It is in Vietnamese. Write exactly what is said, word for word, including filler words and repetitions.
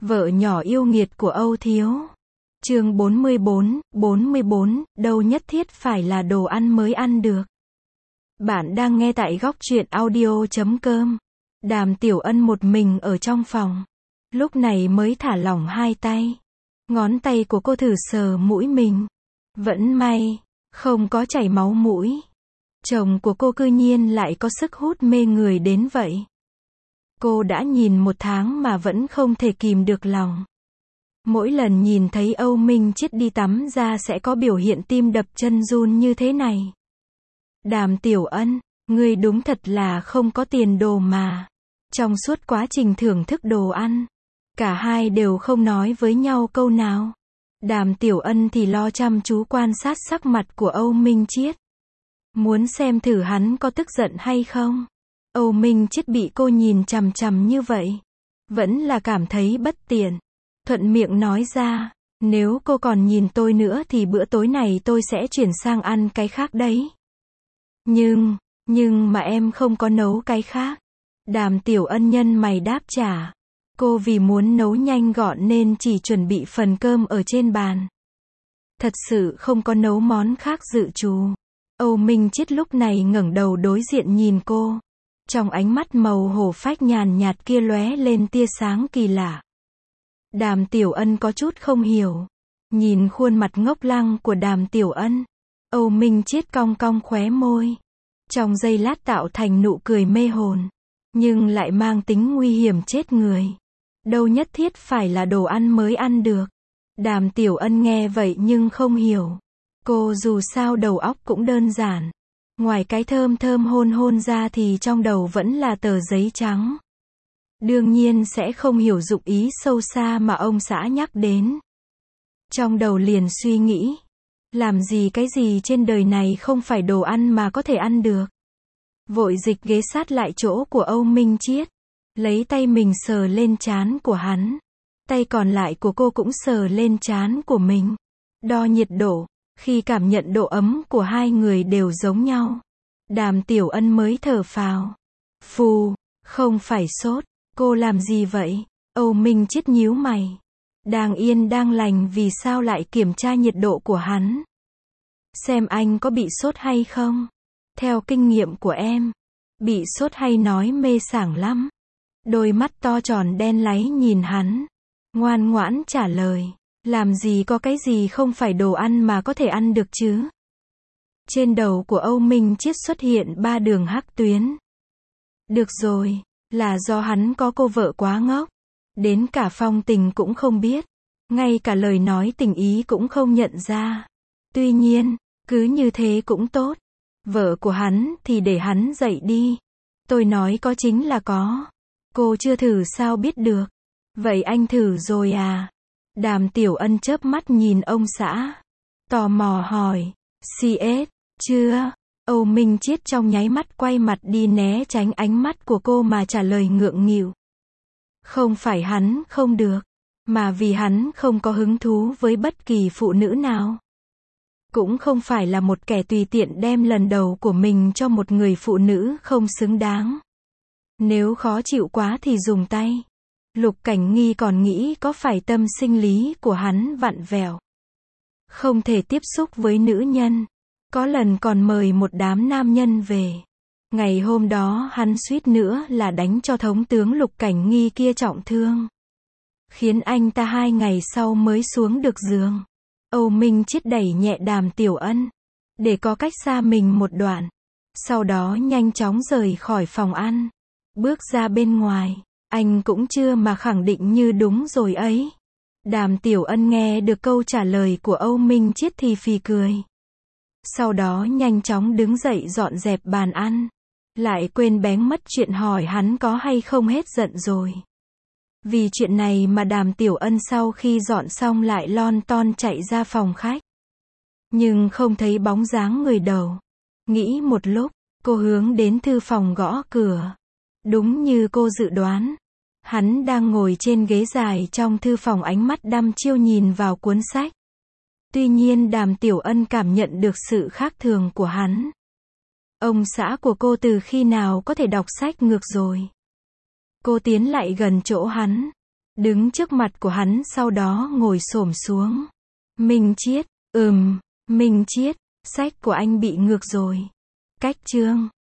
Vợ nhỏ yêu nghiệt của Âu Thiếu. Chương bốn mươi bốn, bốn mươi bốn, đâu nhất thiết phải là đồ ăn mới ăn được. Bạn đang nghe tại góc truyện audio chấm com. Đàm Tiểu Ân một mình ở trong phòng. Lúc này mới thả lỏng hai tay. Ngón tay của cô thử sờ mũi mình. Vẫn may, không có chảy máu mũi. Chồng của cô cư nhiên lại có sức hút mê người đến vậy. Cô đã nhìn một tháng mà vẫn không thể kìm được lòng. Mỗi lần nhìn thấy Âu Minh Chiết đi tắm ra sẽ có biểu hiện tim đập chân run như thế này. Đàm Tiểu Ân, ngươi đúng thật là không có tiền đồ mà. Trong suốt quá trình thưởng thức đồ ăn, cả hai đều không nói với nhau câu nào. Đàm Tiểu Ân thì lo chăm chú quan sát sắc mặt của Âu Minh Chiết. Muốn xem thử hắn có tức giận hay không. Âu Minh Chiết bị cô nhìn chằm chằm như vậy, vẫn là cảm thấy bất tiện. Thuận miệng nói ra, nếu cô còn nhìn tôi nữa thì bữa tối này tôi sẽ chuyển sang ăn cái khác đấy. Nhưng, nhưng mà em không có nấu cái khác. Đàm Tiểu Ân nhân mày đáp trả. Cô vì muốn nấu nhanh gọn nên chỉ chuẩn bị phần cơm ở trên bàn. Thật sự không có nấu món khác dự trù. Âu Minh Chiết lúc này ngẩng đầu đối diện nhìn cô. Trong ánh mắt màu hổ phách nhàn nhạt kia lóe lên tia sáng kỳ lạ. Đàm Tiểu Ân có chút không hiểu. Nhìn khuôn mặt ngốc lăng của Đàm Tiểu Ân, Âu Minh Chiết cong cong khóe môi. Trong giây lát tạo thành nụ cười mê hồn, nhưng lại mang tính nguy hiểm chết người. Đâu nhất thiết phải là đồ ăn mới ăn được. Đàm Tiểu Ân nghe vậy nhưng không hiểu. Cô dù sao đầu óc cũng đơn giản. Ngoài cái thơm thơm hôn hôn ra thì trong đầu vẫn là tờ giấy trắng. Đương nhiên sẽ không hiểu dụng ý sâu xa mà ông xã nhắc đến. Trong đầu liền suy nghĩ, làm gì cái gì trên đời này không phải đồ ăn mà có thể ăn được. Vội dịch ghế sát lại chỗ của Âu Minh Chiết, lấy tay mình sờ lên trán của hắn. Tay còn lại của cô cũng sờ lên trán của mình. Đo nhiệt độ, khi cảm nhận độ ấm của hai người đều giống nhau. Đàm Tiểu Ân mới thở phào. Phù, không phải sốt. Cô làm gì vậy? Âu Minh Chiết nhíu mày. Đang yên đang lành vì sao lại kiểm tra nhiệt độ của hắn? Xem anh có bị sốt hay không? Theo kinh nghiệm của em, bị sốt hay nói mê sảng lắm. Đôi mắt to tròn đen láy nhìn hắn. Ngoan ngoãn trả lời. Làm gì có cái gì không phải đồ ăn mà có thể ăn được chứ? Trên đầu của Âu Minh Chiết xuất hiện ba đường hắc tuyến. Được rồi, là do hắn có cô vợ quá ngốc. Đến cả phong tình cũng không biết. Ngay cả lời nói tình ý cũng không nhận ra. Tuy nhiên, cứ như thế cũng tốt. Vợ của hắn thì để hắn dậy đi. Tôi nói có chính là có. Cô chưa thử sao biết được. Vậy anh thử rồi à? Đàm Tiểu Ân chớp mắt nhìn ông xã. Tò mò hỏi. xê ét, chưa? Âu Minh Chiết trong nháy mắt quay mặt đi né tránh ánh mắt của cô mà trả lời ngượng nghịu. Không phải hắn không được, mà vì hắn không có hứng thú với bất kỳ phụ nữ nào. Cũng không phải là một kẻ tùy tiện đem lần đầu của mình cho một người phụ nữ không xứng đáng. Nếu khó chịu quá thì dùng tay. Lục Cảnh Nghi còn nghĩ có phải tâm sinh lý của hắn vặn vẹo. Không thể tiếp xúc với nữ nhân. Có lần còn mời một đám nam nhân về. Ngày hôm đó hắn suýt nữa là đánh cho thống tướng Lục Cảnh Nghi kia trọng thương. Khiến anh ta hai ngày sau mới xuống được giường. Âu Minh Chiết đẩy nhẹ Đàm Tiểu Ân, để có cách xa mình một đoạn. Sau đó nhanh chóng rời khỏi phòng ăn. Bước ra bên ngoài. Anh cũng chưa mà khẳng định như đúng rồi ấy. Đàm Tiểu Ân nghe được câu trả lời của Âu Minh Chiết thì phì cười. Sau đó nhanh chóng đứng dậy dọn dẹp bàn ăn. Lại quên bén mất chuyện hỏi hắn có hay không hết giận rồi. Vì chuyện này mà Đàm Tiểu Ân sau khi dọn xong lại lon ton chạy ra phòng khách. Nhưng không thấy bóng dáng người đầu. Nghĩ một lúc, cô hướng đến thư phòng gõ cửa. Đúng như cô dự đoán. Hắn đang ngồi trên ghế dài trong thư phòng ánh mắt đăm chiêu nhìn vào cuốn sách. Tuy nhiên Đàm Tiểu Ân cảm nhận được sự khác thường của hắn. Ông xã của cô từ khi nào có thể đọc sách ngược rồi? Cô tiến lại gần chỗ hắn. đứng trước mặt của hắn sau đó ngồi xổm xuống. Minh Chiết, ừm, Minh Chiết, sách của anh bị ngược rồi. Cách chương